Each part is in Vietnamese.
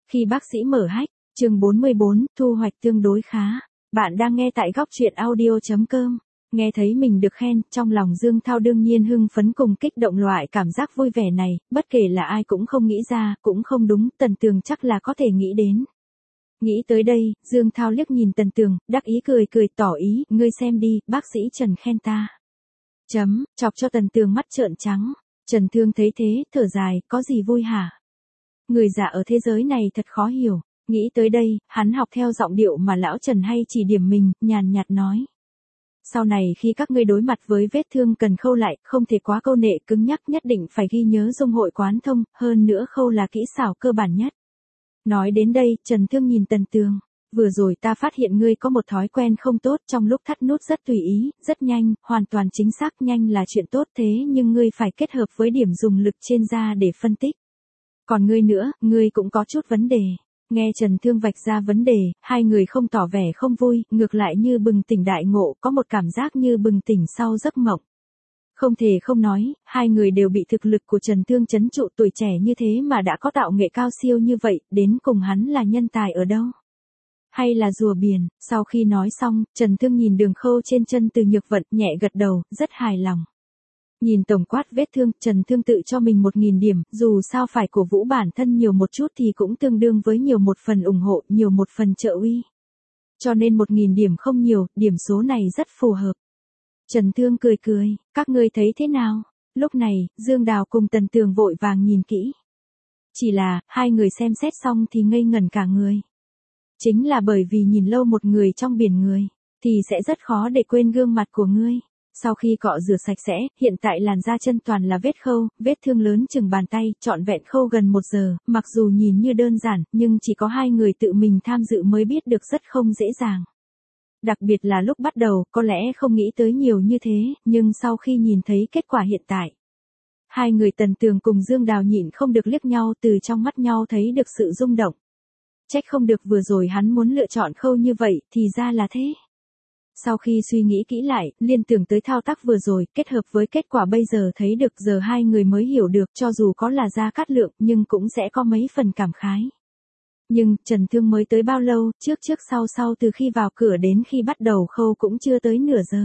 Khi bác sĩ mở hách, chương 44, thu hoạch tương đối khá. Bạn đang nghe tại góc truyện audio.com. Nghe thấy mình được khen, trong lòng Dương Thao đương nhiên hưng phấn cùng kích động loại cảm giác vui vẻ này, bất kể là ai cũng không nghĩ ra, cũng không đúng, Tần Tường chắc là có thể nghĩ đến. Nghĩ tới đây, Dương Thao liếc nhìn Tần Tường, đắc ý cười cười tỏ ý, ngươi xem đi, bác sĩ Trần khen ta. Chọc cho Tần Tường mắt trợn trắng. Trần Thương thấy thế, thở dài, có gì vui hả? Người già ở thế giới này thật khó hiểu. Nghĩ tới đây, hắn học theo giọng điệu mà lão Trần hay chỉ điểm mình, nhàn nhạt nói. Sau này khi các ngươi đối mặt với vết thương cần khâu lại, không thể quá câu nệ cứng nhắc, nhất định phải ghi nhớ dung hội quán thông, hơn nữa khâu là kỹ xảo cơ bản nhất. Nói đến đây, Trần Thương nhìn Tần Tường. Vừa rồi ta phát hiện ngươi có một thói quen không tốt trong lúc thắt nút rất tùy ý, rất nhanh, hoàn toàn chính xác, nhanh là chuyện tốt thế nhưng ngươi phải kết hợp với điểm dùng lực trên da để phân tích. Còn ngươi nữa, ngươi cũng có chút vấn đề. Nghe Trần Thương vạch ra vấn đề, hai người không tỏ vẻ không vui, ngược lại như bừng tỉnh đại ngộ, có một cảm giác như bừng tỉnh sau giấc mộng. Không thể không nói, hai người đều bị thực lực của Trần Thương trấn trụ, tuổi trẻ như thế mà đã có tạo nghệ cao siêu như vậy, đến cùng hắn là nhân tài ở đâu? Hay là rùa biển? Sau khi nói xong, Trần Thương nhìn đường khâu trên chân Từ Nhược Vận, nhẹ gật đầu, rất hài lòng. Nhìn tổng quát vết thương, Trần Thương tự cho mình 1000 điểm, dù sao phải cổ vũ bản thân nhiều một chút thì cũng tương đương với nhiều một phần ủng hộ, nhiều một phần trợ uy. Cho nên 1000 điểm không nhiều, điểm số này rất phù hợp. Trần Thương cười cười, các ngươi thấy thế nào? Lúc này, Dương Đào cùng Tần Tường vội vàng nhìn kỹ. Chỉ là, hai người xem xét xong thì ngây ngẩn cả người. Chính là bởi vì nhìn lâu một người trong biển người, thì sẽ rất khó để quên gương mặt của ngươi. Sau khi cọ rửa sạch sẽ, hiện tại làn da chân toàn là vết khâu, vết thương lớn chừng bàn tay, trọn vẹn khâu gần 1 giờ, mặc dù nhìn như đơn giản, nhưng chỉ có 2 người tự mình tham dự mới biết được rất không dễ dàng. Đặc biệt là lúc bắt đầu, có lẽ không nghĩ tới nhiều như thế, nhưng sau khi nhìn thấy kết quả hiện tại. Hai người Tần Tường cùng Dương Đào nhịn không được liếc nhau, từ trong mắt nhau thấy được sự rung động. Trách không được vừa rồi hắn muốn lựa chọn khâu như vậy, thì ra là thế. Sau khi suy nghĩ kỹ lại, liên tưởng tới thao tác vừa rồi, kết hợp với kết quả bây giờ thấy được, giờ hai người mới hiểu được, cho dù có là Gia Cát Lượng, nhưng cũng sẽ có mấy phần cảm khái. Nhưng, Trần Thương mới tới bao lâu, trước sau từ khi vào cửa đến khi bắt đầu khâu cũng chưa tới nửa giờ.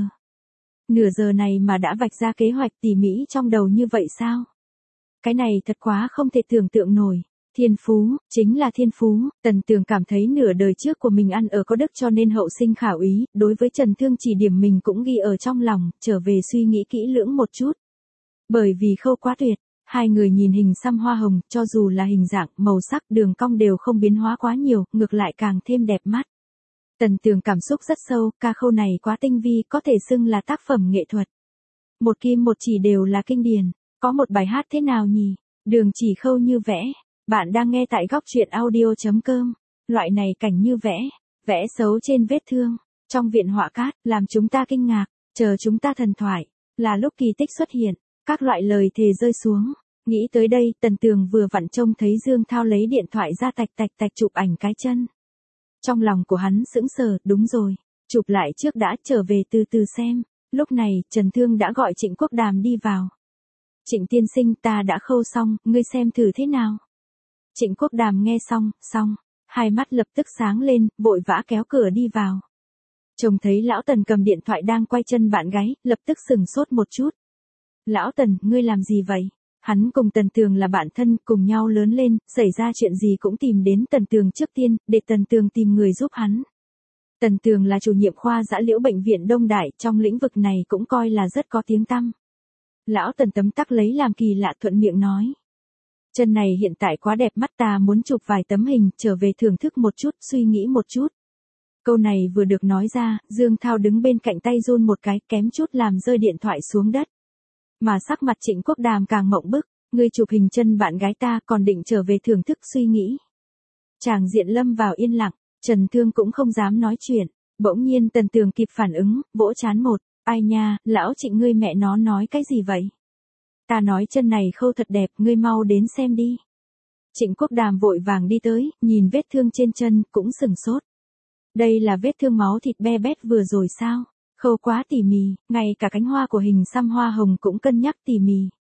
Nửa giờ này mà đã vạch ra kế hoạch tỉ mỉ trong đầu như vậy sao? Cái này thật quá không thể tưởng tượng nổi. Thiên phú, chính là thiên phú. Tần Tường cảm thấy nửa đời trước của mình ăn ở có đức cho nên hậu sinh khảo ý, đối với Trần Thương chỉ điểm mình cũng ghi ở trong lòng, trở về suy nghĩ kỹ lưỡng một chút. Bởi vì khâu quá tuyệt, hai người nhìn hình xăm hoa hồng, cho dù là hình dạng, màu sắc, đường cong đều không biến hóa quá nhiều, ngược lại càng thêm đẹp mắt. Tần Tường cảm xúc rất sâu, ca khâu này quá tinh vi, có thể xưng là tác phẩm nghệ thuật. Một kim một chỉ đều là kinh điển, có một bài hát thế nào nhỉ? Đường chỉ khâu như vẽ. Bạn đang nghe tại góc truyện audio.com. Loại này cảnh như vẽ xấu trên vết thương, trong viện họa cát, làm chúng ta kinh ngạc, chờ chúng ta thần thoại, là lúc kỳ tích xuất hiện, các loại lời thề rơi xuống. Nghĩ tới đây, Tần Tường vừa vặn trông thấy Dương Thao lấy điện thoại ra tạch chụp ảnh cái chân. Trong lòng của hắn sững sờ, đúng rồi, chụp lại trước đã, trở về từ từ xem. Lúc này, Trần Thương đã gọi Trịnh Quốc Đàm đi vào. Trịnh tiên sinh, ta đã khâu xong, ngươi xem thử thế nào? Trịnh Quốc Đàm nghe xong, hai mắt lập tức sáng lên, vội vã kéo cửa đi vào. Trông thấy lão Tần cầm điện thoại đang quay chân bạn gái, lập tức sừng sốt một chút. Lão Tần, ngươi làm gì vậy? Hắn cùng Tần Tường là bạn thân, cùng nhau lớn lên, xảy ra chuyện gì cũng tìm đến Tần Tường trước tiên, để Tần Tường tìm người giúp hắn. Tần Tường là chủ nhiệm khoa dã liễu bệnh viện Đông Đại, trong lĩnh vực này cũng coi là rất có tiếng tăm. Lão Tần tấm tắc lấy làm kỳ lạ, thuận miệng nói. Chân này hiện tại quá đẹp mắt, ta muốn chụp vài tấm hình, trở về thưởng thức một chút, suy nghĩ một chút. Câu này vừa được nói ra, Dương Thao đứng bên cạnh tay run một cái, kém chút làm rơi điện thoại xuống đất. Mà sắc mặt Trịnh Quốc Đàm càng mộng bức, ngươi chụp hình chân bạn gái ta còn định trở về thưởng thức suy nghĩ. Chàng diện lâm vào yên lặng, Trần Thương cũng không dám nói chuyện, bỗng nhiên Tần Tường kịp phản ứng, vỗ chán một, ai nha, lão Trịnh ngươi mẹ nó nói cái gì vậy? Ta nói chân này khâu thật đẹp, ngươi mau đến xem đi. Trịnh Quốc Đàm vội vàng đi tới, nhìn vết thương trên chân, cũng sừng sốt. Đây là vết thương máu thịt be bét vừa rồi sao? Khâu quá tỉ mỉ, ngay cả cánh hoa của hình xăm hoa hồng cũng cân nhắc tỉ mỉ.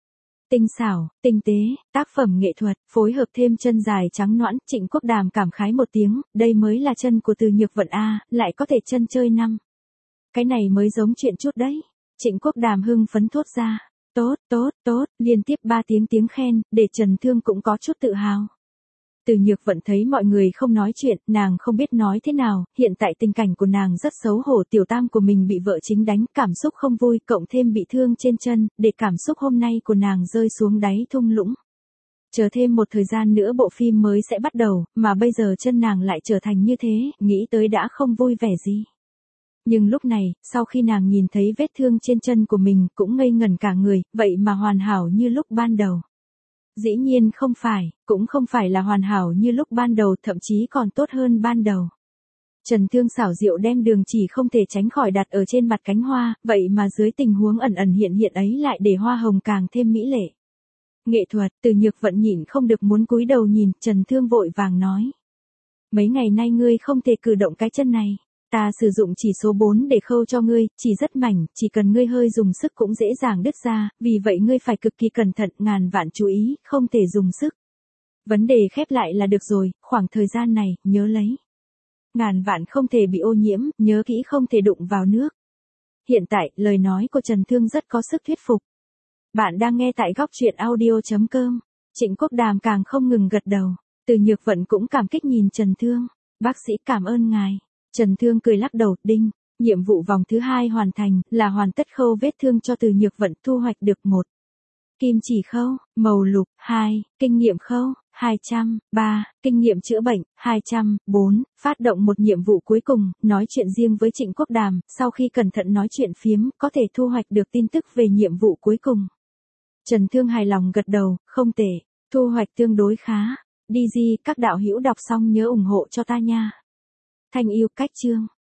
Tinh xảo, tinh tế, tác phẩm nghệ thuật, phối hợp thêm chân dài trắng nõn, Trịnh Quốc Đàm cảm khái một tiếng, đây mới là chân của Từ Nhược Vận a, lại có thể chân chơi năm. Cái này mới giống chuyện chút đấy. Trịnh Quốc Đàm hưng phấn thốt ra. Tốt, tốt, tốt, liên tiếp 3 tiếng khen, để Trần Thương cũng có chút tự hào. Từ Nhược Vận thấy mọi người không nói chuyện, nàng không biết nói thế nào, hiện tại tình cảnh của nàng rất xấu hổ, tiểu tam của mình bị vợ chính đánh, cảm xúc không vui, cộng thêm bị thương trên chân, để cảm xúc hôm nay của nàng rơi xuống đáy thung lũng. Chờ thêm một thời gian nữa bộ phim mới sẽ bắt đầu, mà bây giờ chân nàng lại trở thành như thế, nghĩ tới đã không vui vẻ gì. Nhưng lúc này, sau khi nàng nhìn thấy vết thương trên chân của mình cũng ngây ngẩn cả người, vậy mà hoàn hảo như lúc ban đầu. Dĩ nhiên không phải, cũng không phải là hoàn hảo như lúc ban đầu, thậm chí còn tốt hơn ban đầu. Trần Thương xảo diệu đem đường chỉ không thể tránh khỏi đặt ở trên mặt cánh hoa, vậy mà dưới tình huống ẩn ẩn hiện hiện ấy lại để hoa hồng càng thêm mỹ lệ. Nghệ thuật, Từ Nhược Vận nhịn không được muốn cúi đầu nhìn, Trần Thương vội vàng nói. Mấy ngày nay ngươi không thể cử động cái chân này. Ta sử dụng chỉ số 4 để khâu cho ngươi, chỉ rất mảnh, chỉ cần ngươi hơi dùng sức cũng dễ dàng đứt ra, vì vậy ngươi phải cực kỳ cẩn thận, ngàn vạn chú ý, không thể dùng sức. Vấn đề khép lại là được rồi, khoảng thời gian này, nhớ lấy. Ngàn vạn không thể bị ô nhiễm, nhớ kỹ không thể đụng vào nước. Hiện tại, lời nói của Trần Thương rất có sức thuyết phục. Bạn đang nghe tại góc truyện audio.com. Trịnh Quốc Đàm càng không ngừng gật đầu. Từ Nhược Vận cũng cảm kích nhìn Trần Thương. Bác sĩ cảm ơn ngài. Trần Thương cười lắc đầu, đinh. Nhiệm vụ vòng thứ 2 hoàn thành, là hoàn tất khâu vết thương cho Từ Nhược Vận, thu hoạch được 1. Kim chỉ khâu, màu lục, 2, kinh nghiệm khâu, 200, 3, kinh nghiệm chữa bệnh, 200, 4, phát động một nhiệm vụ cuối cùng, nói chuyện riêng với Trịnh Quốc Đàm, sau khi cẩn thận nói chuyện phiếm, có thể thu hoạch được tin tức về nhiệm vụ cuối cùng. Trần Thương hài lòng gật đầu, không tệ, thu hoạch tương đối khá. Đi gì, các đạo hữu đọc xong nhớ ủng hộ cho ta nha. Thanh yêu cách chương.